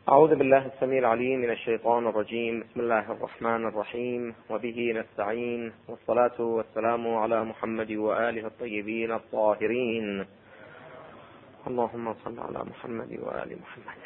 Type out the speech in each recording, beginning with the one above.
أعوذ بالله السميع العليم من الشيطان الرجيم. بسم الله الرحمن الرحيم، وبه نستعين، والصلاة والسلام على محمد وآله الطيبين الطاهرين. اللهم صل على محمد وآل محمد.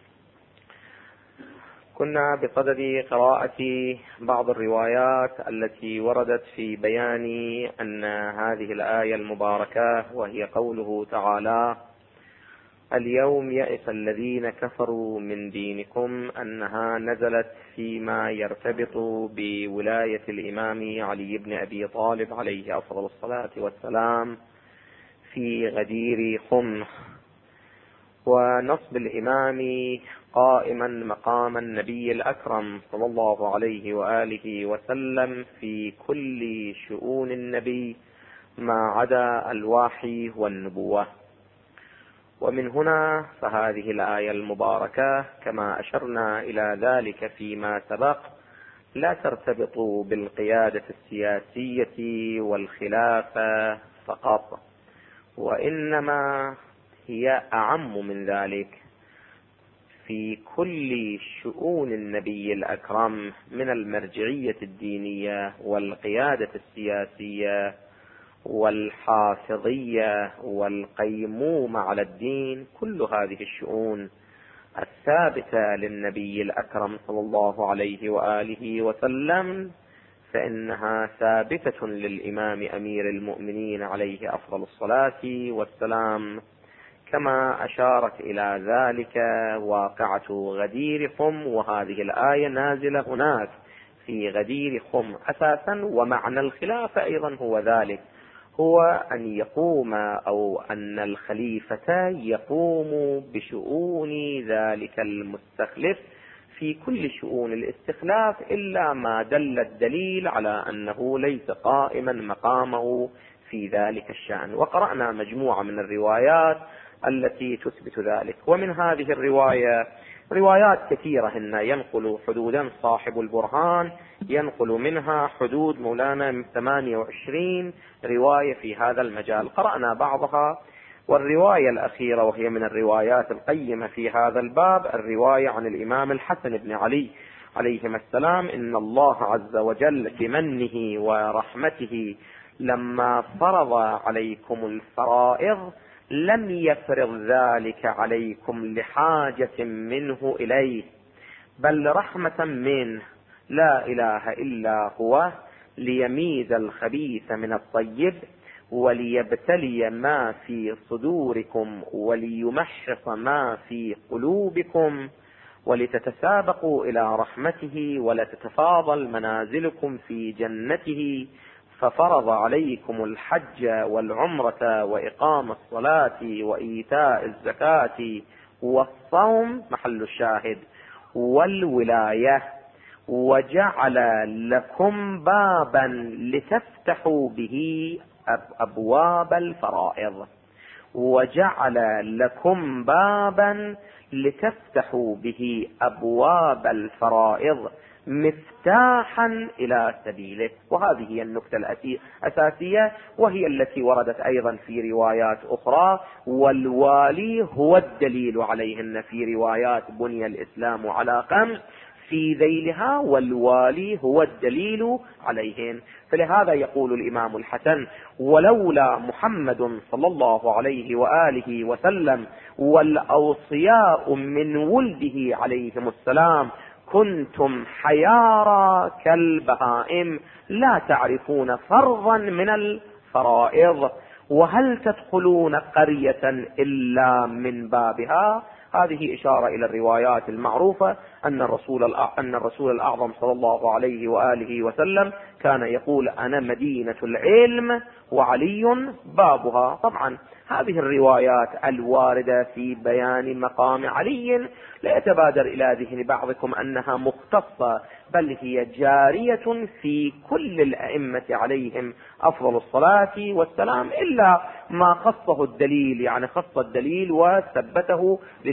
كنا بصدد قراءة بعض الروايات التي وردت في بيان أن هذه الآية المباركة، وهي قوله تعالى: اليوم يئس الذين كفروا من دينكم، أنها نزلت فيما يرتبط بولاية الإمام علي بن أبي طالب عليه أفضل الصلاة والسلام في غدير خم، ونصب الإمام قائما مقام النبي الأكرم صلى الله عليه وآله وسلم في كل شؤون النبي ما عدا الوحي والنبوة. ومن هنا فهذه الآية المباركة كما أشرنا إلى ذلك فيما سبق لا ترتبط بالقيادة السياسية والخلافة فقط، وإنما هي أعم من ذلك في كل شؤون النبي الأكرم من المرجعية الدينية والقيادة السياسية والحافظية والقيمومة على الدين. كل هذه الشؤون الثابتة للنبي الأكرم صلى الله عليه وآله وسلم فإنها ثابتة للإمام أمير المؤمنين عليه أفضل الصلاة والسلام، كما أشارت إلى ذلك واقعة غدير خم. وهذه الآية نازلة هناك في غدير خم أساسا، ومعنى الخلافة أيضا هو ذلك، هو أن يقوم أو أن الخليفة يقوم بشؤون ذلك المستخلف في كل شؤون الاستخلاف إلا ما دل الدليل على أنه ليس قائما مقامه في ذلك الشأن. وقرأنا مجموعة من الروايات التي تثبت ذلك، ومن هذه الرواية روايات كثيرة هن ينقل حدودا صاحب البرهان، ينقل منها حدود مولانا 28 رواية في هذا المجال. قرأنا بعضها، والرواية الأخيرة وهي من الروايات القيمة في هذا الباب الرواية عن الإمام الحسن بن علي عليهما السلام: إن الله عز وجل بمنه ورحمته لما فرض عليكم الفرائض لم يفرض ذلك عليكم لحاجة منه إليه، بل رحمة منه لا إله إلا هو، ليميز الخبيث من الطيب وليبتلي ما في صدوركم وليمحص ما في قلوبكم ولتتسابقوا إلى رحمته ولتتفاضل منازلكم في جنته، ففرض عليكم الحج والعمرة وإقام الصلاة وإيتاء الزكاة والصوم محل الشاهد والولاية، وجعل لكم بابا لتفتحوا به أبواب الفرائض، وجعل لكم بابا لتفتحوا به أبواب الفرائض مفتاحا إلى سبيله. وهذه هي النقطة الأساسية، وهي التي وردت أيضا في روايات أخرى، والوالي هو الدليل عليهن في روايات بني الإسلام على 5 في ذيلها، والوالي هو الدليل عليهن. فلهذا يقول الإمام الحسن: ولولا محمد صلى الله عليه وآله وسلم والأوصياء من ولده عليهم السلام كنتم حيارى كالبهائم لا تعرفون فرضا من الفرائض، وهل تدخلون قرية إلا من بابها. هذه إشارة إلى الروايات المعروفة أن الرسول الأعظم صلى الله عليه وآله وسلم كان يقول: أنا مدينة العلم وعلي بابها. طبعا هذه الروايات الواردة في بيان مقام علي لا يتبادر إلى ذهن بعضكم أنها مختصة، بل هي جارية في كل الأئمة عليهم أفضل الصلاة والسلام، إلا ما خصه الدليل، يعني خص الدليل وثبته للإمام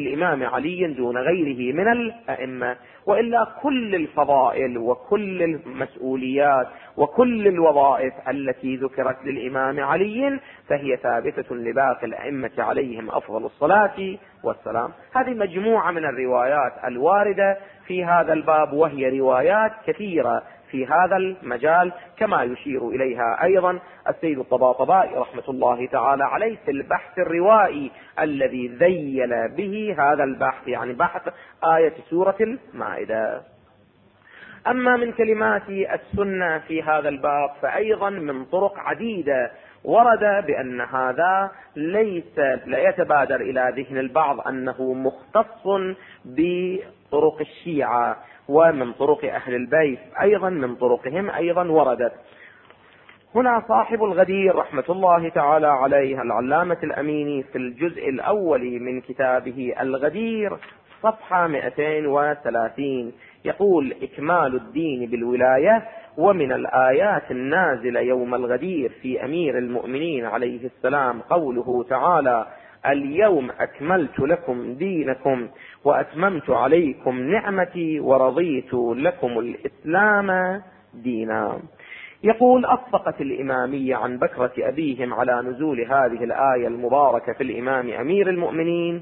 للإمام علي دون غيره من الأئمة، وإلا كل الفضائل وكل المسؤوليات وكل الوظائف التي ذكرت للإمام علي فهي ثابتة لباقي الأئمة عليهم أفضل الصلاة والسلام. هذه مجموعة من الروايات الواردة في هذا الباب، وهي روايات كثيرة في هذا المجال، كما يشير إليها أيضا السيد الطباطبائي رحمة الله تعالى عليه في البحث الروائي الذي ذيل به هذا البحث، يعني بحث آية سورة المائدة. أما من كلمات السنة في هذا الباب فأيضا من طرق عديدة ورد بأن هذا لا يتبادر إلى ذهن البعض أنه مختص بطرق الشيعة، ومن طرق أهل البيت أيضا من طرقهم أيضا وردت. هنا صاحب الغدير رحمة الله تعالى عليه العلامة الأميني في الجزء الأول من كتابه الغدير صفحة 230 يقول: إكمال الدين بالولاية. ومن الآيات النازلة يوم الغدير في أمير المؤمنين عليه السلام قوله تعالى: اليوم أكملت لكم دينكم وأتممت عليكم نعمتي ورضيت لكم الإسلام دينا. يقول: أطلقت الإمامية عن بكرة أبيهم على نزول هذه الآية المباركة في الإمام أمير المؤمنين،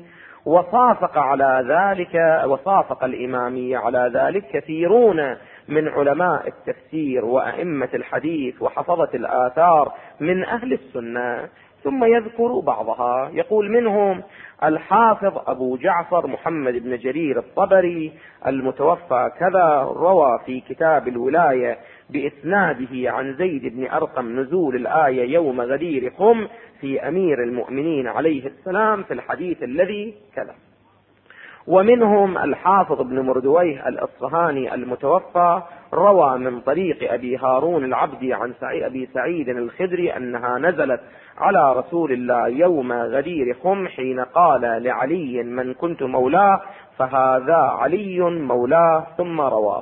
وصافق الإمامية على ذلك كثيرون من علماء التفسير وأئمة الحديث وحفظة الآثار من أهل السنة، ثم يذكر بعضها. يقول: منهم الحافظ أبو جعفر محمد بن جرير الطبري المتوفى كذا روى في كتاب الولاية بإسناده عن زيد بن أرقم نزول الآية يوم غدير خم في أمير المؤمنين عليه السلام في الحديث الذي كذا. ومنهم الحافظ ابن مردويه الأصفهاني المتوفى روى من طريق أبي هارون العبدي عن أبي سعيد الخدري أنها نزلت على رسول الله يوم غدير خم حين قال لعلي: من كنت مولاه فهذا علي مولاه، ثم رواه.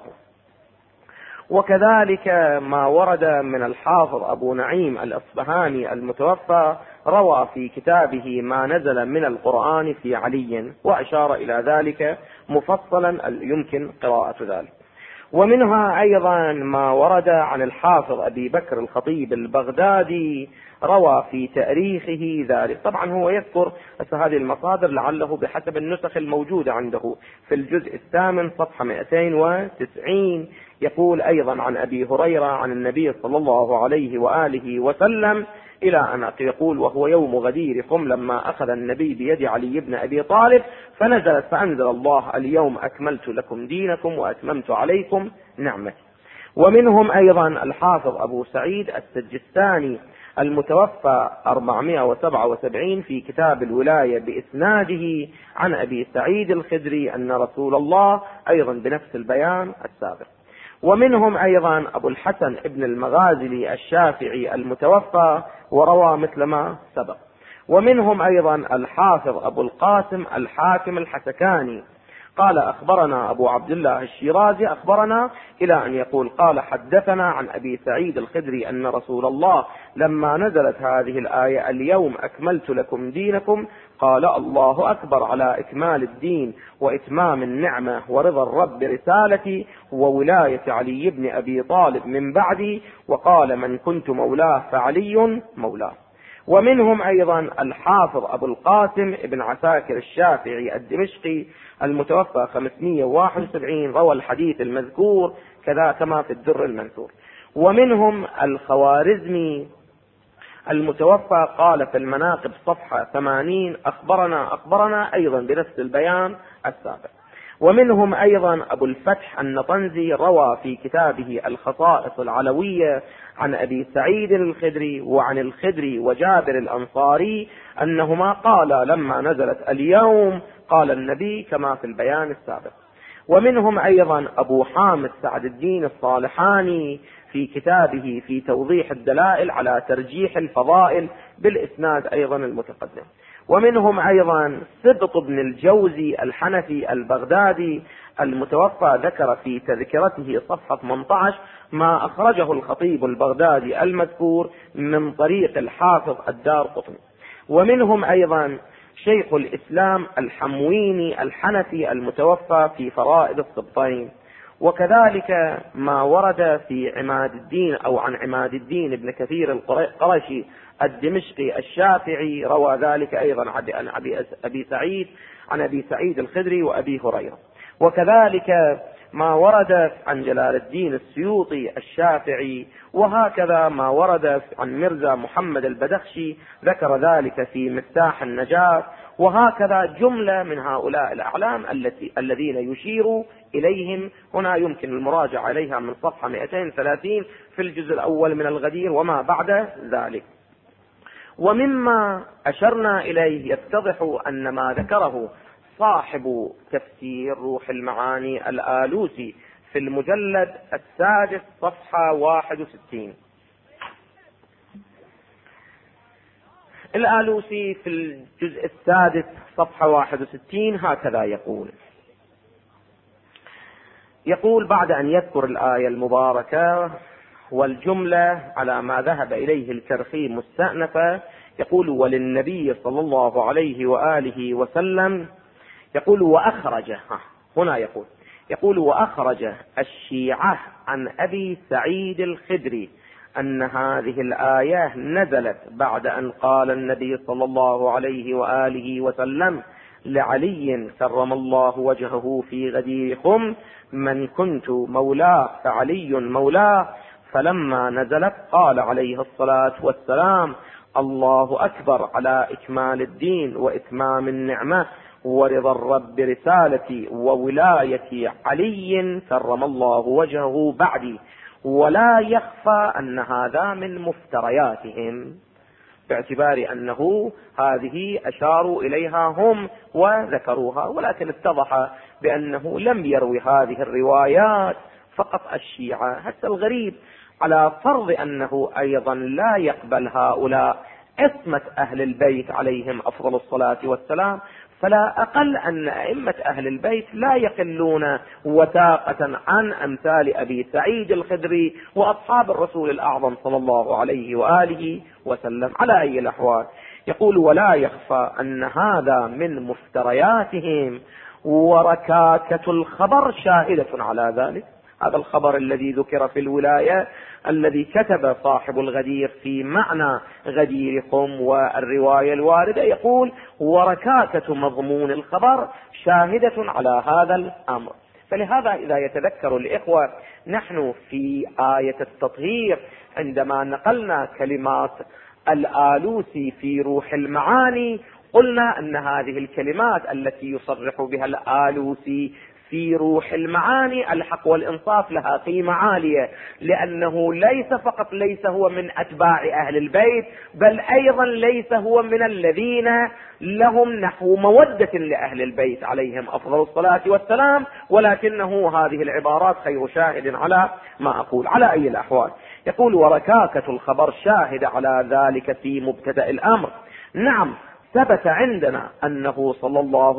وكذلك ما ورد من الحافظ أبو نعيم الأصبهاني المتوفى روى في كتابه ما نزل من القرآن في علي، وأشار إلى ذلك مفصلا يمكن قراءة ذلك. ومنها أيضا ما ورد عن الحافظ أبي بكر الخطيب البغدادي روى في تاريخه ذلك. طبعا هو يذكر هذه المصادر لعله بحسب النسخ الموجودة عنده في الجزء الثامن صفحة 290. يقول أيضا عن أبي هريرة عن النبي صلى الله عليه وآله وسلم إلى أن يقول: وهو يوم غدير خم لما أخذ النبي بيد علي بن أبي طالب فنزلت فأنزل الله: اليوم أكملت لكم دينكم وأتممت عليكم نعمتي. ومنهم أيضا الحافظ أبو سعيد السجستاني المتوفى 477 في كتاب الولاية بإسناده عن أبي سعيد الخدري أن رسول الله أيضا بنفس البيان السابق. ومنهم أيضا أبو الحسن ابن المغازلي الشافعي المتوفى وروى مثل ما سبق. ومنهم أيضا الحافظ أبو القاسم الحاكم الحسكاني قال: أخبرنا أبو عبد الله الشيرازي أخبرنا، إلى أن يقول: قال حدثنا عن أبي سعيد الخدري أن رسول الله لما نزلت هذه الآية: اليوم أكملت لكم دينكم، قال: الله أكبر على إكمال الدين وإتمام النعمة ورضا الرب برسالتي وولاية علي بن أبي طالب من بعدي، وقال: من كنت مولاه فعلي مولاه. ومنهم أيضا الحافظ أبو القاسم ابن عساكر الشافعي الدمشقي المتوفى 571 روى الحديث المذكور كذا كما في الدر المنثور. ومنهم الخوارزمي المتوفى قال في المناقب صفحة 80: أخبرنا أيضا بنفس البيان السابق. ومنهم أيضا أبو الفتح النطنزي روى في كتابه الخصائص العلوية عن أبي سعيد الخدري وعن الخدري وجابر الأنصاري أنهما قال لما نزلت: اليوم قال النبي كما في البيان السابق. ومنهم أيضا أبو حامد سعد الدين الصالحاني في كتابه في توضيح الدلائل على ترجيح الفضائل بالإسناد أيضا المتقدم. ومنهم أيضا سبط بن الجوزي الحنفي البغدادي المتوفى ذكر في تذكرته صفحة 18 ما أخرجه الخطيب البغدادي المذكور من طريق الحافظ الدارقطني. ومنهم أيضا شيخ الإسلام الحمويني الحنفي المتوفى في فرائض السبطين. وكذلك ما ورد في عماد الدين أو عن عماد الدين ابن كثير القرشي الدمشقي الشافعي، روى ذلك أيضا عن أبي سعيد الخدري وأبي هريرة. وكذلك ما ورد عن جلال الدين السيوطي الشافعي، وهكذا ما ورد عن مرزا محمد البدخشي ذكر ذلك في مفتاح النجاة، وهكذا جملة من هؤلاء الأعلام الذين يشير إليهم. هنا يمكن المراجعة عليها من صفحة 230 في الجزء الأول من الغدير وما بعد ذلك. ومما أشرنا إليه يتضح أن ما ذكره صاحب تفسير روح المعاني الآلوسي في المجلد السادس صفحة 61. الآلوسي في الجزء السادس صفحة 61 هكذا يقول بعد أن يذكر الآية المباركة والجملة على ما ذهب إليه الكرخي مستأنفة، يقول: وللنبي صلى الله عليه وآله وسلم، يقول وأخرج، هنا يقول وأخرج الشيعة عن أبي سعيد الخدري أن هذه الآية نزلت بعد أن قال النبي صلى الله عليه وآله وسلم لعلي كرم الله وجهه في غدير خم: من كنت مولاه فعلي مولاه. فلما نزلت قال عليه الصلاة والسلام: الله أكبر على إكمال الدين وإتمام النعمة ورضا الرب برسالتي وولاية علي كرم الله وجهه بعدي. ولا يخفى أن هذا من مفترياتهم، باعتبار أنه هذه أشاروا إليها هم وذكروها، ولكن اتضح بأنه لم يروي هذه الروايات فقط الشيعة. حتى الغريب على فرض أنه أيضا لا يقبل هؤلاء عصمة أهل البيت عليهم أفضل الصلاة والسلام، فلا أقل أن أئمة أهل البيت لا يقلون وثاقة عن أمثال أبي سعيد الخدري وأصحاب الرسول الأعظم صلى الله عليه وآله وسلم. على أي الأحوال يقول: ولا يخفى أن هذا من مفترياتهم، وركاكة الخبر شاهدة على ذلك. هذا الخبر الذي ذكر في الولاية الذي كتب صاحب الغدير في معنى غدير خم والرواية الواردة، يقول: وركاكة مضمون الخبر شاهدة على هذا الأمر. فلهذا إذا يتذكر الإخوة نحن في آية التطهير عندما نقلنا كلمات الآلوسي في روح المعاني، قلنا أن هذه الكلمات التي يصرح بها الآلوسي في روح المعاني الحق والإنصاف لها قيمة عالية، لأنه ليس هو من أتباع أهل البيت، بل أيضا ليس هو من الذين لهم نحو مودة لأهل البيت عليهم أفضل الصلاة والسلام، ولكنه هذه العبارات خير شاهد على ما أقول. على أي الأحوال يقول: وركاكة الخبر شاهد على ذلك في مبتدأ الأمر. نعم، ثبت عندنا أنه صلى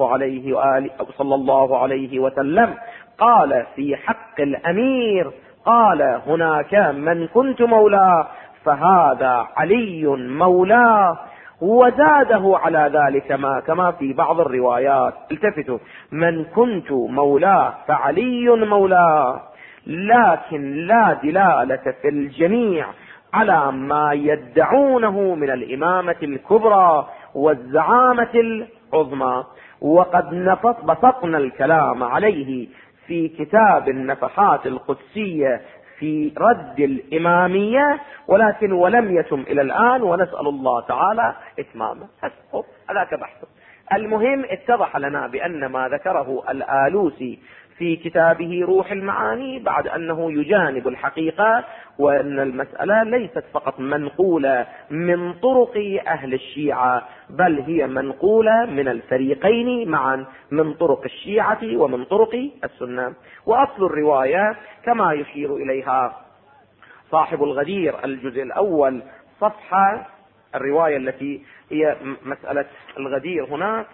الله عليه وسلم قال في حق الأمير، قال هناك: من كنت مولاه فهذا علي مولاه. وزاده على ذلك كما في بعض الروايات، التفتوا: من كنت مولاه فعلي مولاه. لكن لا دلالة في الجميع على ما يدعونه من الإمامة الكبرى والزعامة العظمى. وقد بسطنا الكلام عليه في كتاب النفحات القدسية في رد الإمامية، ولكن ولم يتم إلى الآن، ونسأل الله تعالى إتمامه. هذاك بحث. المهم اتضح لنا بأن ما ذكره الآلوسي في كتابه روح المعاني بعد أنه يجانب الحقيقة، وأن المسألة ليست فقط منقولة من طرق أهل الشيعة، بل هي منقولة من الفريقين معا، من طرق الشيعة ومن طرق السنة. وأصل الرواية كما يشير إليها صاحب الغدير الجزء الأول صفحة، الرواية التي هي مسألة الغدير هناك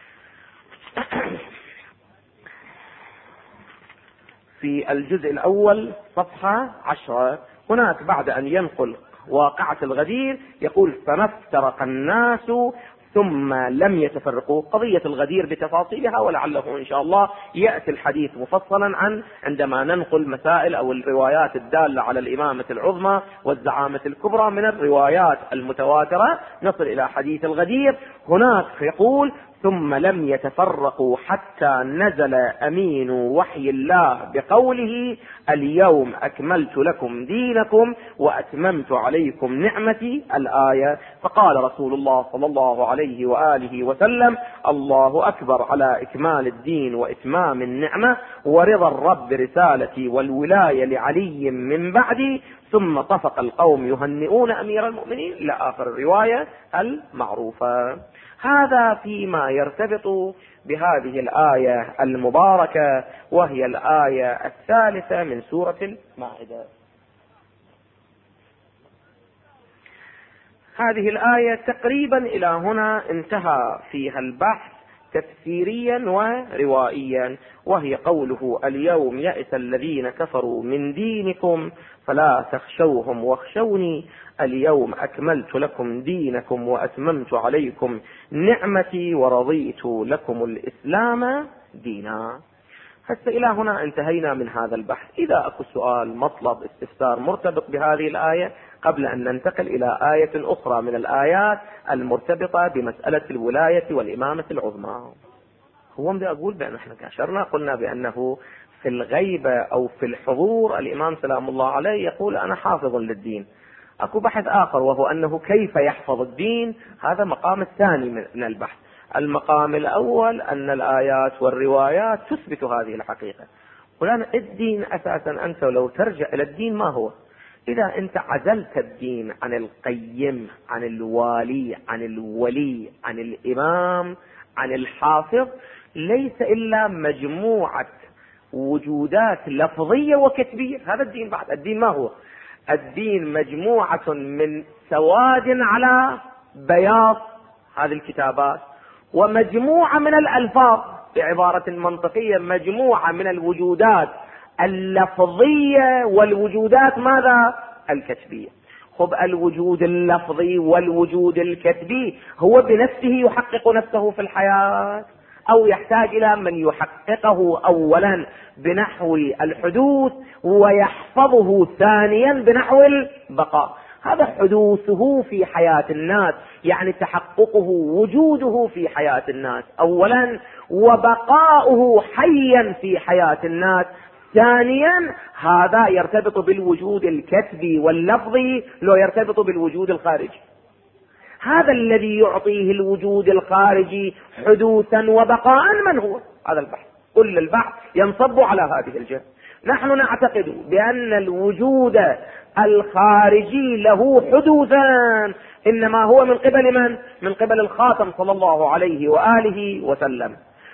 في الجزء الأول صفحة 10، هناك بعد أن ينقل واقعة الغدير يقول: فما افترق الناس ثم لم يتفرقوا. قضية الغدير بتفاصيلها ولعله إن شاء الله يأتي الحديث مفصلا عندما ننقل مسائل أو الروايات الدالة على الإمامة العظمى والزعامة الكبرى من الروايات المتواترة نصل إلى حديث الغدير. هناك يقول: ثم لم يتفرقوا حتى نزل أمين وحي الله بقوله: اليوم أكملت لكم دينكم وأتممت عليكم نعمتي، الآية. فقال رسول الله صلى الله عليه وآله وسلم: الله أكبر على إكمال الدين وإتمام النعمة ورضا الرب برسالتي والولاية لعلي من بعدي. ثم طفق القوم يهنئون أمير المؤمنين إلى آخر الرواية المعروفة. هذا فيما يرتبط بهذه الآية المباركة، وهي الآية 3 من سورة المائدة. هذه الآية تقريبا إلى هنا انتهى فيها البحث تفسيريا وروائيا، وهي قوله: اليوم يئس الذين كفروا من دينكم فلا تخشوهم واخشوني اليوم أكملت لكم دينكم وأتممت عليكم نعمتي ورضيت لكم الإسلام دينا. حتى إلى هنا انتهينا من هذا البحث. إذا أكو سؤال، مطلب، استفسار مرتبط بهذه الآية قبل أن ننتقل إلى آية أخرى من الآيات المرتبطة بمسألة الولاية والإمامة العظمى. هو بدي أقول بأن احنا كاشرنا قلنا بأنه في الغيبة أو في الحضور الإمام سلام الله عليه يقول: أنا حافظ للدين. أكو بحث آخر وهو أنه كيف يحفظ الدين، هذا مقام الثاني من البحث. المقام الأول أن الآيات والروايات تثبت هذه الحقيقة. ولأن الدين أساسا أنت لو ترجع إلى الدين ما هو، إذا أنت عزلت الدين عن القيم، عن الوالي، عن الولي، عن الإمام، عن الحافظ، ليس إلا مجموعة وجودات لفظية وكتبية. هذا الدين. بعد الدين ما هو؟ الدين مجموعة من سواد على بياض، هذه الكتابات، ومجموعة من الألفاظ، بعبارة منطقية مجموعة من الوجودات اللفظية والوجودات ماذا؟ الكتبية. خب الوجود اللفظي والوجود الكتبي هو بنفسه يحقق نفسه في الحياة، أو يحتاج إلى من يحققه أولا بنحو الحدوث ويحفظه ثانيا بنحو البقاء؟ هذا حدوثه في حياة الناس، يعني تحققه وجوده في حياة الناس أولا، وبقاؤه حيا في حياة الناس ثانيا. هذا يرتبط بالوجود الكتبي واللفظي، لو يرتبط بالوجود الخارجي. هذا الذي يعطيه الوجود الخارجي حدوثا وبقاء من هو؟ هذا البحث. كل البحث ينصب على هذه الجهة. نحن نعتقد بأن الوجود الخارجي له حدوثان، إنما هو من قبل من؟ من قبل الخاتم صلى الله عليه وآله وسلم.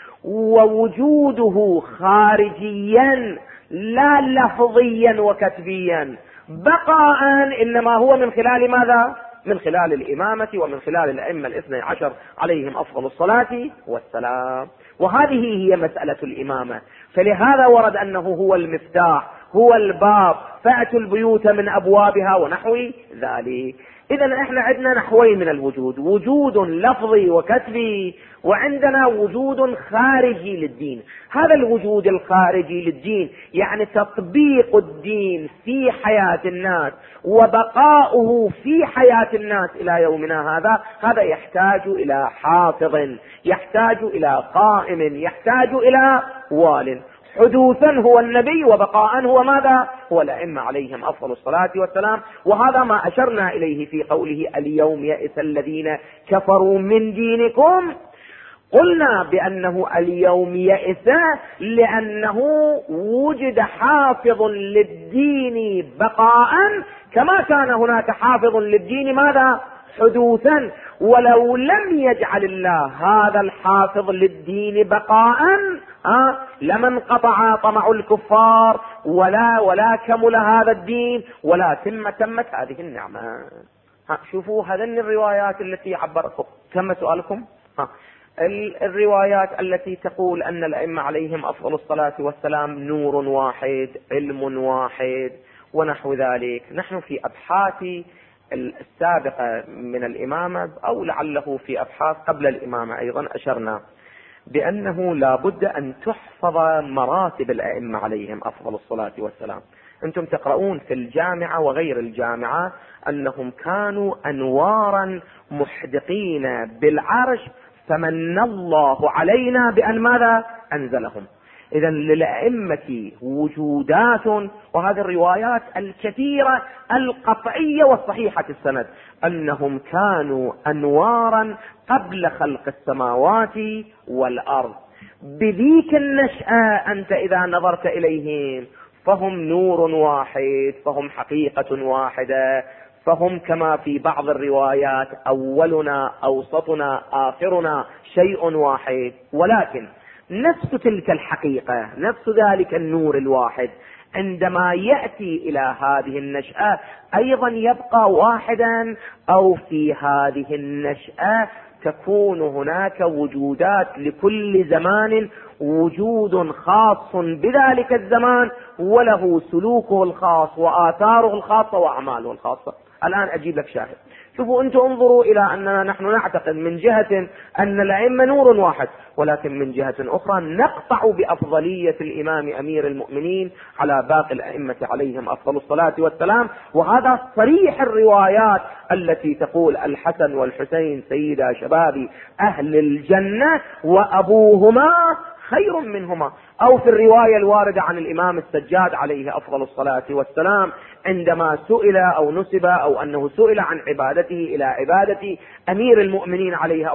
ووجوده خارجيا لا لفظيا وكتبيا. بقاء إنما هو من خلال ماذا؟ من خلال الإمامة ومن خلال الأئمة 12 عليهم أفضل الصلاة والسلام. وهذه هي مسألة الإمامة. فلهذا ورد أنه هو المفتاح، هو الباب، فأتوا البيوت من أبوابها ونحو ذلك. إذن احنا عندنا نحوين من الوجود: وجود لفظي وكتبي، وعندنا وجود خارجي للدين. هذا الوجود الخارجي للدين يعني تطبيق الدين في حياة الناس وبقاؤه في حياة الناس إلى يومنا هذا يحتاج إلى حافظ، يحتاج إلى قائم، يحتاج إلى وال. حدوثا هو النبي، وبقاء هو ماذا؟ هو الأئمة عليهم أفضل الصلاة والسلام. وهذا ما أشرنا إليه في قوله: اليوم يئس الذين كفروا من دينكم. قلنا بأنه اليوم يئس لأنه وجد حافظ للدين بقاء، كما كان هناك حافظ للدين ماذا؟ حدوثا. ولو لم يجعل الله هذا الحافظ للدين بقاء لما انقطع طمع الكفار ولا كمل هذا الدين ولا تمت هذه النعمة. شوفوا هذين الروايات التي عبرتكم. كم سؤالكم؟ الروايات التي تقول أن الأئمة عليهم أفضل الصلاة والسلام نور واحد، علم واحد، ونحو ذلك. نحن في أبحاث السابقة من الإمامة أو لعله في أبحاث قبل الإمامة أيضا أشرنا بأنه لا بد أن تحفظ مراتب الأئمة عليهم أفضل الصلاة والسلام. أنتم تقرؤون في الجامعة وغير الجامعة أنهم كانوا أنوارا محدقين بالعرش، فمن الله علينا بأن ماذا أنزلهم. إذا للأئمة وجودات، وهذه الروايات الكثيرة القطعية والصحيحة السند أنهم كانوا أنوارا قبل خلق السماوات والأرض. بذيك النشأة أنت إذا نظرت إليهم فهم نور واحد، فهم حقيقة واحدة، فهم كما في بعض الروايات أولنا أوسطنا آخرنا شيء واحد. ولكن نفس تلك الحقيقة، نفس ذلك النور الواحد عندما يأتي إلى هذه النشأة أيضا يبقى واحدا، أو في هذه النشأة تكون هناك وجودات لكل زمان وجود خاص بذلك الزمان وله سلوكه الخاص وآثاره الخاصة وأعماله الخاصة. الآن أجيب لك شاهد. شوفوا أنتم انظروا إلى أننا نحن نعتقد من جهة أن الأئمة نور واحد، ولكن من جهة أخرى نقطع بأفضلية الإمام أمير المؤمنين على باقي الأئمة عليهم أفضل الصلاة والسلام. وهذا صريح الروايات التي تقول الحسن والحسين سيدا شباب أهل الجنة وأبوهما خير منهما. أو في الرواية الواردة عن الإمام السجاد عليه أفضل الصلاة والسلام عندما سئل أو نسب أو أنه سئل عن عبادته إلى عبادة أمير المؤمنين عليه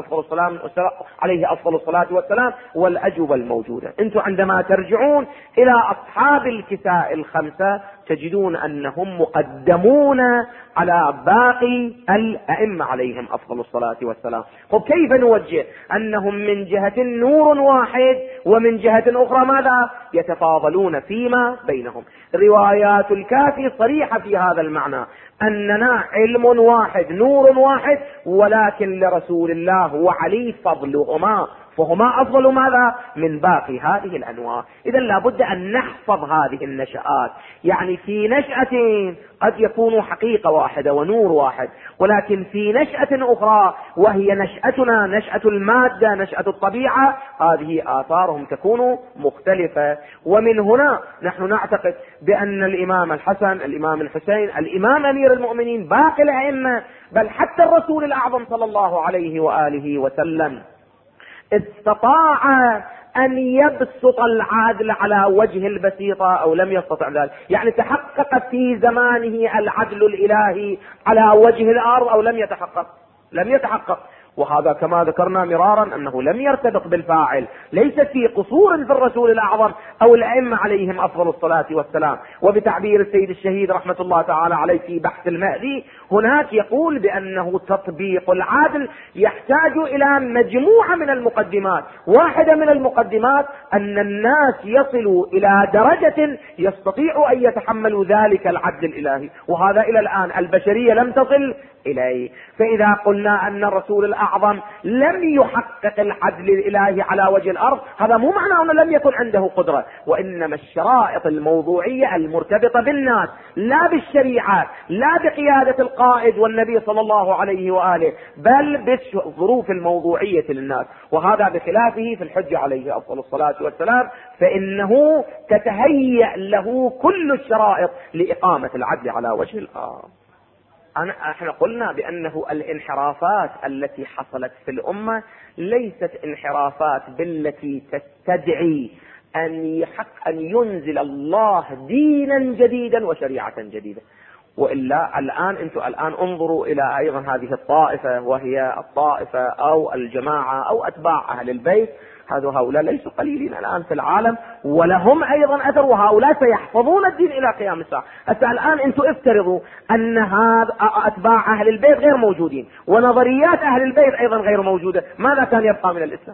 أفضل الصلاة والسلام، والأجوبة الموجودة. أنتم عندما ترجعون إلى أصحاب الكساء الخمسة تجدون أنهم مقدمون على باقي الأئمة عليهم أفضل الصلاة والسلام. طب كيف نوجه أنهم من جهة نور واحد ومن جهة أخرى ماذا يتفاضلون فيما بينهم؟ روايات الكافي صريحة في هذا المعنى، أننا علم واحد نور واحد، ولكن لرسول الله وعلي فضلهما، فهما أفضل ماذا من باقي هذه الأنواع. إذا لابد أن نحفظ هذه النشآت. يعني في نشأة قد يكون حقيقة واحدة ونور واحد، ولكن في نشأة أخرى وهي نشأتنا نشأة المادة نشأة الطبيعة هذه آثارهم تكون مختلفة. ومن هنا نحن نعتقد بأن الإمام الحسن الإمام الحسين الإمام أمير المؤمنين باقي الأئمة بل حتى الرسول الأعظم صلى الله عليه وآله وسلم استطاع أن يبسط العدل على وجه البسيطة أو لم يستطع ذلك؟ يعني تحقق في زمانه العدل الإلهي على وجه الأرض أو لم يتحقق؟ لم يتحقق. وهذا كما ذكرنا مرارا أنه لم يرتبط بالفاعل، ليس في قصور في الرسول الأعظم أو الأئمة عليهم أفضل الصلاة والسلام. وبتعبير السيد الشهيد رحمة الله تعالى عليه في بحث المهدي هناك يقول بأنه تطبيق العدل يحتاج إلى مجموعة من المقدمات. واحدة من المقدمات أن الناس يصلوا إلى درجة يستطيعوا أن يتحملوا ذلك العدل الإلهي، وهذا إلى الآن البشرية لم تصل إليه. فإذا قلنا أن الرسول الأعظم لم يحقق العدل الإلهي على وجه الأرض هذا مو معناه أنه لم يكن عنده قدرة، وإنما الشرائط الموضوعية المرتبطة بالناس لا بالشريعة لا بقيادة القائد والنبي صلى الله عليه وآله بل بالظروف الموضوعية للناس. وهذا بخلافه في الحج عليه أفضل الصلاة والسلام، فإنه تتهيأ له كل الشرائط لإقامة العدل على وجه الأرض. احنا قلنا بأنه الانحرافات التي حصلت في الأمة ليست انحرافات بالتي تستدعي أن ينزل الله دينا جديدا وشريعة جديدة. وإلا أنتم الآن انظروا إلى أيضا هذه الطائفة، وهي الطائفة أو الجماعة أو أتباع أهل البيت. هؤلاء ليسوا قليلين الآن في العالم ولهم أيضا أثر، وهؤلاء سيحفظون الدين إلى قيام الساعة. حتى الآن أنتم افترضوا أن هذا أتباع أهل البيت غير موجودين ونظريات أهل البيت أيضا غير موجودة، ماذا كان يبقى من الإسلام؟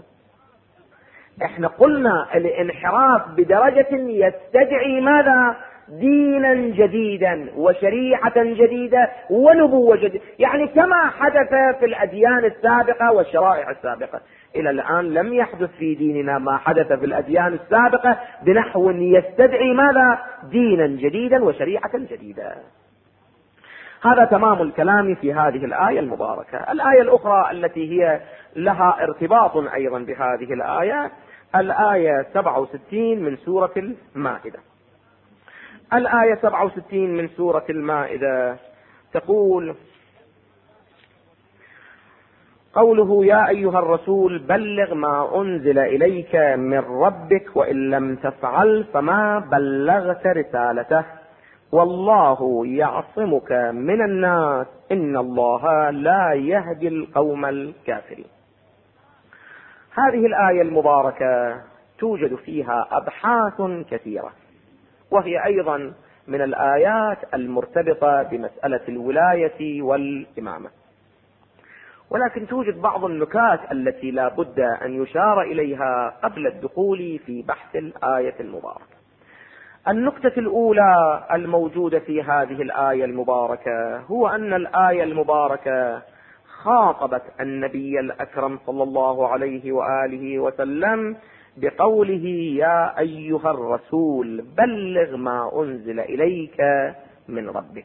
احنا قلنا الانحراف بدرجة يستدعي ماذا؟ دينا جديدا وشريعة جديدة ونبوة جديدة. يعني كما حدث في الأديان السابقة والشرائع السابقة، إلى الآن لم يحدث في ديننا ما حدث في الأديان السابقة بنحو يستدعي ماذا؟ دينا جديدا وشريعة جديدة. هذا تمام الكلام في هذه الآية المباركة. الآية الأخرى التي هي لها ارتباط أيضا بهذه الآية، الآية 67 من سورة المائدة. الآية 67 من سورة المائدة تقول: قوله: يا أيها الرسول بلغ ما أنزل إليك من ربك وإن لم تفعل فما بلغت رسالته والله يعصمك من الناس إن الله لا يهدي القوم الكافرين. هذه الآية المباركة توجد فيها أبحاث كثيرة، وهي أيضا من الآيات المرتبطة بمسألة الولاية والإمامة، ولكن توجد بعض النكات التي لا بد أن يشار إليها قبل الدخول في بحث الآية المباركة. النكتة الأولى الموجودة في هذه الآية المباركة هو أن الآية المباركة خاطبت النبي الأكرم صلى الله عليه وآله وسلم بقوله: يا أيها الرسول بلغ ما أنزل إليك من ربك.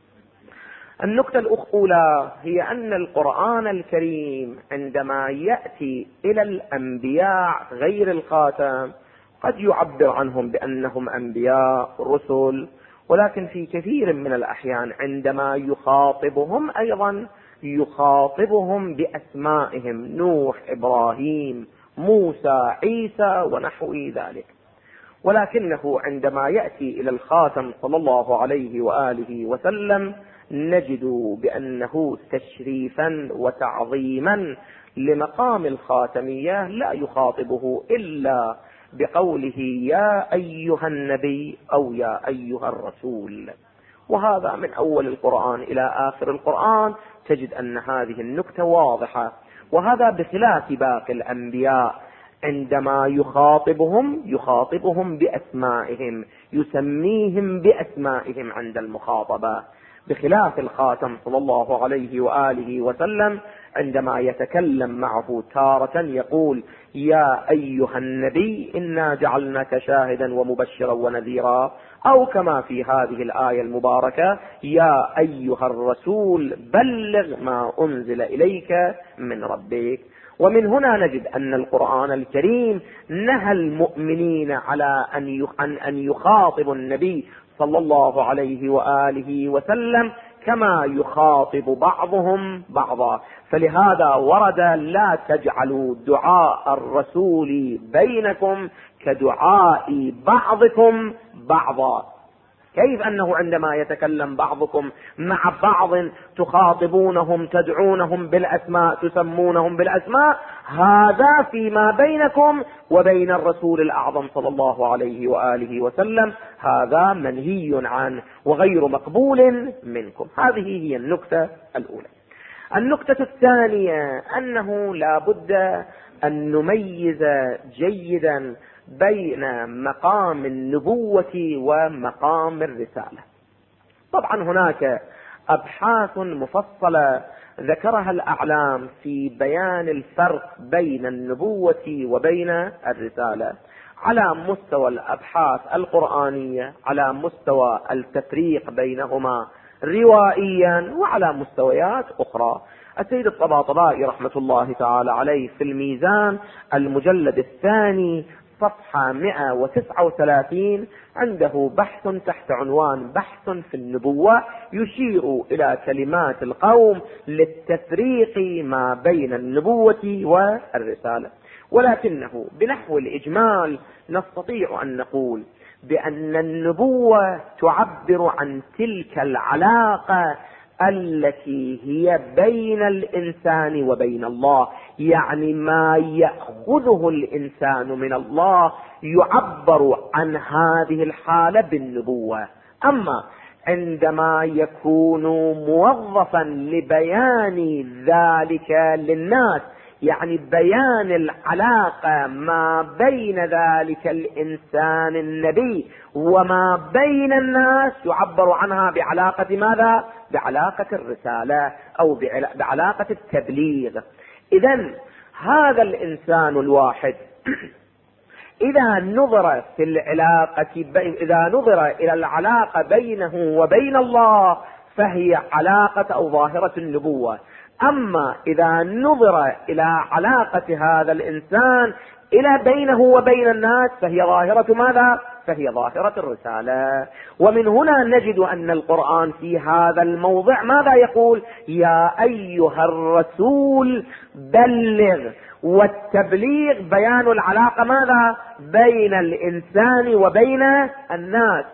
النكتة الأولى هي أن القرآن الكريم عندما يأتي إلى الأنبياء غير الخاتم قد يعبر عنهم بأنهم أنبياء رسل، ولكن في كثير من الأحيان عندما يخاطبهم أيضا يخاطبهم بأسمائهم: نوح، إبراهيم، موسى، عيسى ونحو ذلك. ولكنه عندما يأتي إلى الخاتم صلى الله عليه وآله وسلم نجد بأنه تشريفا وتعظيما لمقام الخاتمية لا يخاطبه إلا بقوله: يا أيها النبي أو يا أيها الرسول. وهذا من أول القرآن إلى آخر القرآن تجد أن هذه النكتة واضحة. وهذا بخلاف باقي الأنبياء، عندما يخاطبهم بأسمائهم، يسميهم بأسمائهم عند المخاطبة، بخلاف الخاتم صلى الله عليه وآله وسلم عندما يتكلم معه تارة يقول: يا أيها النبي إنا جعلناك شاهدا ومبشرا ونذيرا، أو كما في هذه الآية المباركة: يا أيها الرسول بلغ ما أنزل إليك من ربك. ومن هنا نجد أن القرآن الكريم نهى المؤمنين على أن يخاطبوا النبي صلى الله عليه وآله وسلم كما يخاطب بعضهم بعضا. فلهذا ورد: لا تجعلوا دعاء الرسول بينكم كدعاء بعضكم بعضا. كيف أنه عندما يتكلم بعضكم مع بعض تخاطبونهم، تدعونهم بالأسماء، تسمونهم بالأسماء، هذا فيما بينكم وبين الرسول الأعظم صلى الله عليه وآله وسلم هذا منهي عنه وغير مقبول منكم. هذه هي النكتة الأولى. النكتة الثانية أنه لا بد أن نميز جيدا بين مقام النبوة ومقام الرسالة. طبعا هناك أبحاث مفصلة ذكرها الأعلام في بيان الفرق بين النبوة وبين الرسالة على مستوى الأبحاث القرآنية، على مستوى التفريق بينهما روائيا، وعلى مستويات أخرى. السيد الطباطبائي رحمة الله تعالى عليه في الميزان المجلد الثاني صفحة 139 عنده بحث تحت عنوان بحث في النبوة، يشير إلى كلمات القوم للتفريق ما بين النبوة والرسالة. ولكنه بنحو الإجمال نستطيع أن نقول بأن النبوة تعبر عن تلك العلاقة التي هي بين الإنسان وبين الله، يعني ما يأخذه الإنسان من الله يعبر عن هذه الحالة بالنبوة. أما عندما يكون موظفا لبيان ذلك للناس، يعني بيان العلاقة ما بين ذلك الإنسان النبي وما بين الناس، يعبر عنها بعلاقة ماذا؟ بعلاقة الرسالة أو بعلاقة التبليغ. إذن هذا الإنسان الواحد إذا نظر في العلاقة إذا نظر إلى العلاقة بينه وبين الله فهي علاقة أو ظاهرة النبوة. أما إذا نظر إلى علاقة هذا الإنسان إلى بينه وبين الناس فهي ظاهرة ماذا؟ فهي ظاهرة الرسالة. ومن هنا نجد أن القرآن في هذا الموضع ماذا يقول؟ يا أيها الرسول بلغ. والتبليغ بيان العلاقة ماذا؟ بين الإنسان وبين الناس.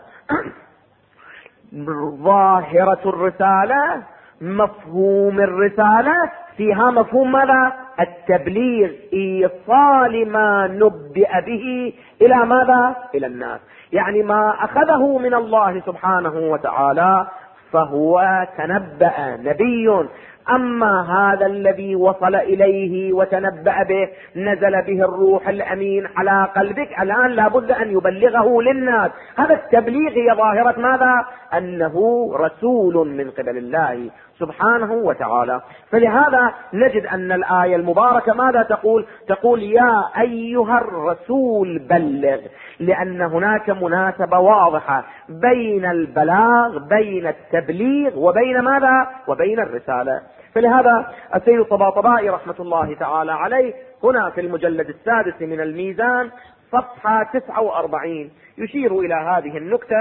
ظاهرة الرسالة، مفهوم الرسالة فيها مفهوم ماذا؟ التبليغ، إيصال ما نبئ به إلى ماذا؟ إلى الناس. يعني ما أخذه من الله سبحانه وتعالى فهو تنبأ نبي. أما هذا الذي وصل إليه وتنبأ به نزل به الروح الأمين على قلبك، الآن لابد أن يبلغه للناس. هذا التبليغ هي ظاهرة ماذا؟ أنه رسول من قبل الله سبحانه وتعالى. فلهذا نجد أن الآية المباركة ماذا تقول؟ تقول يا أيها الرسول بلغ، لأن هناك مناسبة واضحة بين البلاغ، بين التبليغ، وبين ماذا؟ وبين الرسالة. فلهذا السيد الطباطبائي رحمة الله تعالى عليه هنا في المجلد 6 من الميزان صفحة 49 يشير إلى هذه النكتة،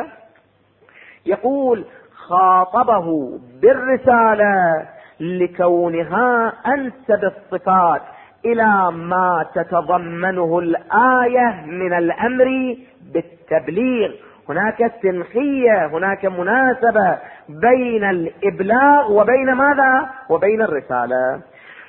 يقول خاطبه بالرسالة لكونها أنسب الصفات إلى ما تتضمنه الآية من الأمر بالتبليغ. هناك سنخية، هناك مناسبة بين الإبلاغ وبين ماذا؟ وبين الرسالة.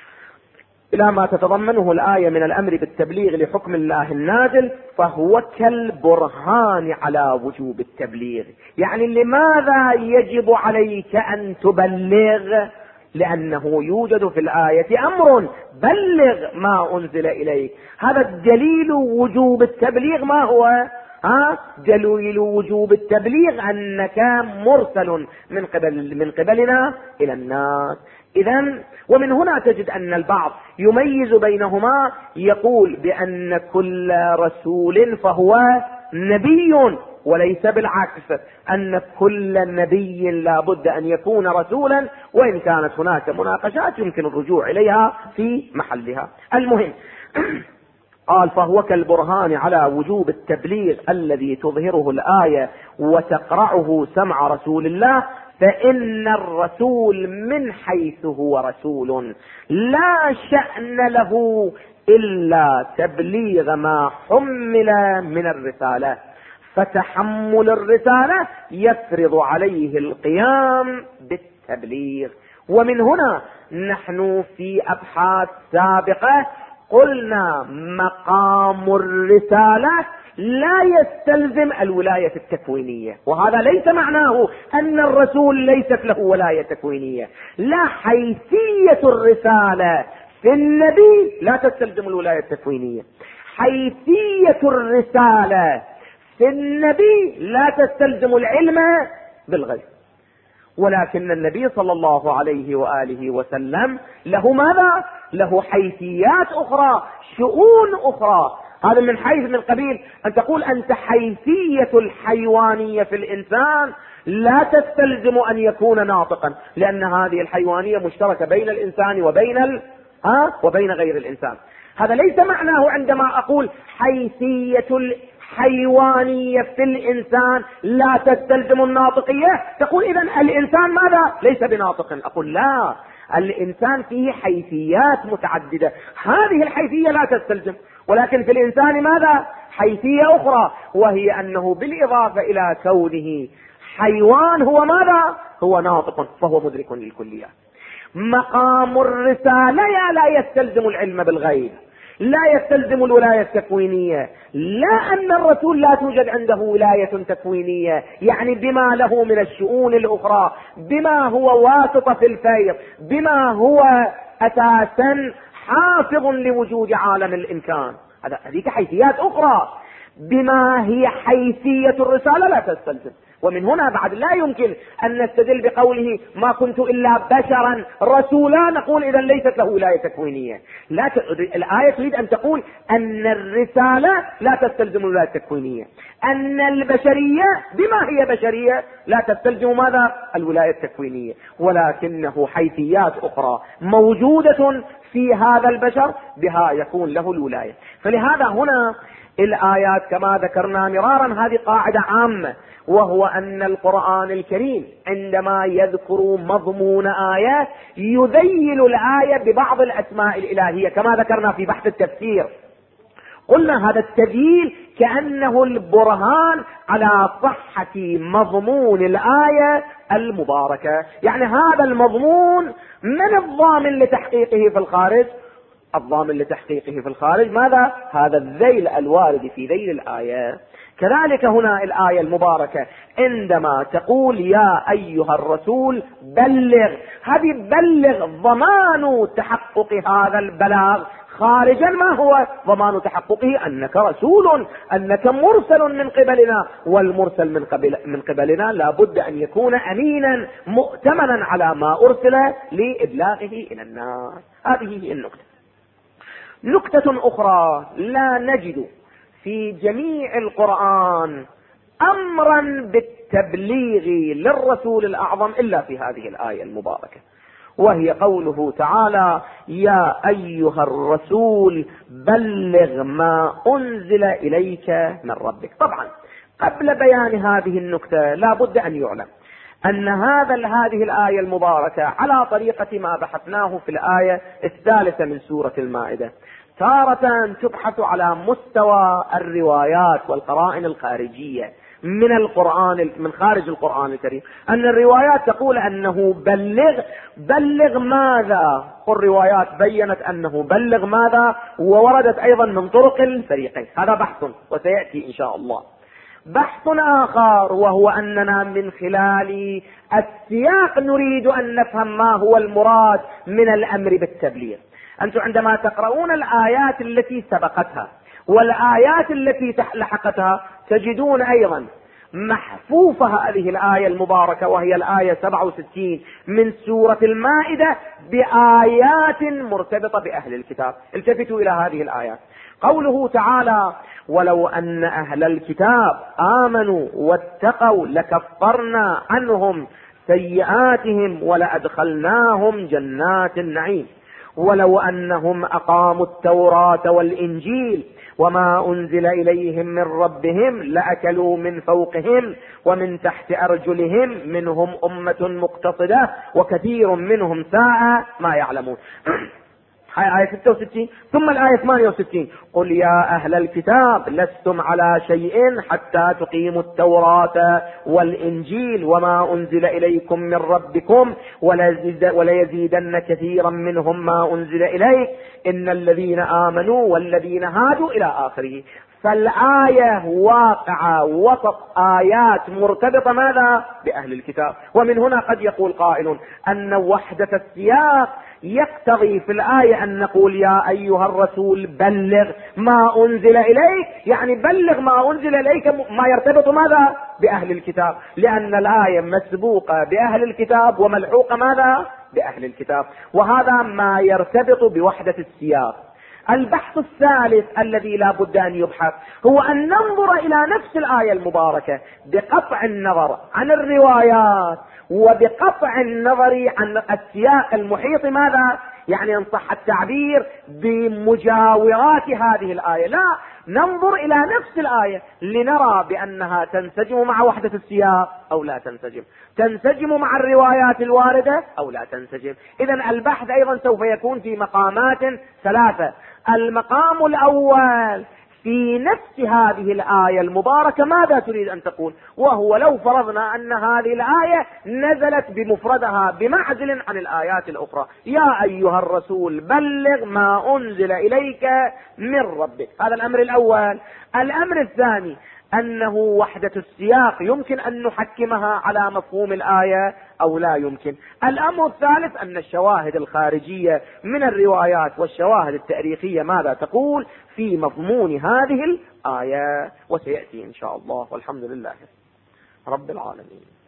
إلى ما تتضمنه الآية من الأمر بالتبليغ لحكم الله النازل فهو كالبرهان على وجوب التبليغ. يعني لماذا يجب عليك أن تبلغ؟ لأنه يوجد في الآية أمر بلغ ما أنزل إليك. هذا الدليل وجوب التبليغ. ما هو؟ دليل وجوب التبليغ أنك مرسل من قبلنا إلى الناس. إذن ومن هنا تجد أن البعض يميز بينهما، يقول بأن كل رسول فهو نبي، وليس بالعكس، أن كل نبي لا بد أن يكون رسولا، وإن كانت هناك مناقشات يمكن الرجوع إليها في محلها. المهم قال فهو كالبرهان على وجوب التبليغ الذي تظهره الآية وتقرعه سمع رسول الله، فإن الرسول من حيث هو رسول لا شأن له إلا تبليغ ما حمل من الرسالة، فتحمل الرسالة يفرض عليه القيام بالتبليغ. ومن هنا نحن في أبحاث سابقة قلنا مقام الرسالة لا يستلزم الولاية التكوينية، وهذا ليس معناه أن الرسول ليست له ولاية تكوينية. لا، حيثية الرسالة في النبي لا تستلزم الولاية التكوينية. حيثية الرسالة في النبي لا تستلزم العلم بالغيب، ولكن النبي صلى الله عليه وآله وسلم له ماذا؟ له حيثيات أخرى، شؤون أخرى. هذا من حيث من قبيل أن تقول أنت حيثية الحيوانية في الإنسان لا تستلزم أن يكون ناطقا، لأن هذه الحيوانية مشتركة بين الإنسان وبين غير الإنسان. هذا ليس معناه عندما أقول حيثية الحيوانية في الإنسان لا تستلزم الناطقية تقول إذن الإنسان ماذا؟ ليس بناطق. أقول لا، الإنسان فيه حيثيات متعددة، هذه الحيثية لا تستلزم، ولكن في الإنسان ماذا؟ حيثية أخرى، وهي أنه بالإضافة إلى كونه حيوان هو ماذا؟ هو ناطق، فهو مدرك للكليات. مقام الرسالة لا يستلزم العلم بالغيب، لا يستلزم الولاية التكوينية. لا أن الرسول لا توجد عنده ولاية تكوينية، يعني بما له من الشؤون الأخرى، بما هو واسطة في الفيض، بما هو أساسا حافظ لوجود عالم الإمكان. هذه حيثيات أخرى. بما هي حيثية الرسالة لا تستلزم. ومن هنا بعد لا يمكن أن نستدل بقوله ما كنت إلا بشرا رسولا نقول إذا ليست له ولاية تكوينية. الآية تريد أن تقول أن الرسالة لا تستلزم الولاية التكوينية، أن البشرية بما هي بشرية لا تستلزم ماذا؟ الولاية التكوينية، ولكنه حيثيات أخرى موجودة في هذا البشر بها يكون له الولاية. فلهذا هنا الآيات كما ذكرنا مرارا هذه قاعدة عامة، وهو أن القرآن الكريم عندما يذكر مضمون آية يذيل الآية ببعض الأسماء الإلهية كما ذكرنا في بحث التفسير. قلنا هذا التذييل كأنه البرهان على صحة مضمون الآية المباركة، يعني هذا المضمون من الضامن لتحقيقه في الخارج؟ الضامن لتحقيقه في الخارج ماذا؟ هذا الذيل الوارد في ذيل الآية. كذلك هنا الآية المباركة عندما تقول يا أيها الرسول بلغ، هذه بلغ ضمان تحقق هذا البلاغ خارجا. ما هو ضمان تحققه؟ أنك رسول، أنك مرسل من قبلنا، والمرسل من قبلنا لا بد أن يكون أمينا مؤتمنا على ما أرسل لإبلاغه إلى الناس. هذه هي النقطة. نقطة أخرى، لا نجد في جميع القرآن أمرا بالتبليغ للرسول الأعظم إلا في هذه الآية المباركة، وهي قوله تعالى يا أيها الرسول بلغ ما أنزل إليك من ربك. طبعا قبل بيان هذه النقطة لا بد أن يعلم أن هذه الآية المباركة على طريقة ما بحثناه في الآية الثالثة من سورة المائدة، تارة تبحث على مستوى الروايات والقرائن الخارجية من القرآن، من خارج القرآن الكريم، أن الروايات تقول أنه بلغ ماذا؟ الروايات بيّنت أنه بلغ ماذا، ووردت أيضا من طرق الفريقين. هذا بحث وسيأتي إن شاء الله. بحث آخر وهو أننا من خلال السياق نريد أن نفهم ما هو المراد من الأمر بالتبليغ. أنتم عندما تقرؤون الآيات التي سبقتها والآيات التي لحقتها تجدون أيضا محفوفة هذه الآية المباركة وهي الآية 67 من سورة المائدة بآيات مرتبطة بأهل الكتاب. التفتوا إلى هذه الآيات. قوله تعالى ولو أن أهل الكتاب آمنوا واتقوا لكفرنا عنهم سيئاتهم ولأدخلناهم جنات النعيم ولو أنهم أقاموا التوراة والإنجيل وما أنزل إليهم من ربهم لأكلوا من فوقهم ومن تحت أرجلهم منهم أمة مقتصدة وكثير منهم ساء ما يعلمون. آية 66. ثم الآية 68 قل يا أهل الكتاب لستم على شيء حتى تقيموا التوراة والإنجيل وما أنزل إليكم من ربكم وليزيدن كثيرا منهم ما أنزل إليك إن الذين آمنوا والذين هادوا إلى آخره. فالآية واقعة وسط آيات مرتبطة ماذا؟ بأهل الكتاب. ومن هنا قد يقول قائل أن وحدة السياق يقتضي في الآية أن نقول يا أيها الرسول بلغ ما أنزل إليك، يعني بلغ ما أنزل إليك ما يرتبط ماذا؟ بأهل الكتاب، لأن الآية مسبوقة بأهل الكتاب وملحوقة ماذا؟ بأهل الكتاب، وهذا ما يرتبط بوحدة السياق. البحث الثالث الذي لا بد أن يبحث هو أن ننظر إلى نفس الآية المباركة بقطع النظر عن الروايات وبقطع النظر عن السياق المحيط ماذا؟ يعني إن صح التعبير بمجاورات هذه الآية. لا، ننظر إلى نفس الآية لنرى بأنها تنسجم مع وحدة السياق أو لا تنسجم، تنسجم مع الروايات الواردة أو لا تنسجم. إذن البحث أيضا سوف يكون في مقامات ثلاثة. المقام الأول في نفس هذه الآية المباركة ماذا تريد أن تقول، وهو لو فرضنا أن هذه الآية نزلت بمفردها بمعزل عن الآيات الأخرى، يا أيها الرسول بلغ ما أنزل إليك من ربك. هذا الأمر الأول. الأمر الثاني أنه وحدة السياق يمكن أن نحكمها على مفهوم الآية أو لا يمكن. الأمر الثالث أن الشواهد الخارجية من الروايات والشواهد التاريخية ماذا تقول في مضمون هذه الآية، وسيأتي إن شاء الله، والحمد لله رب العالمين.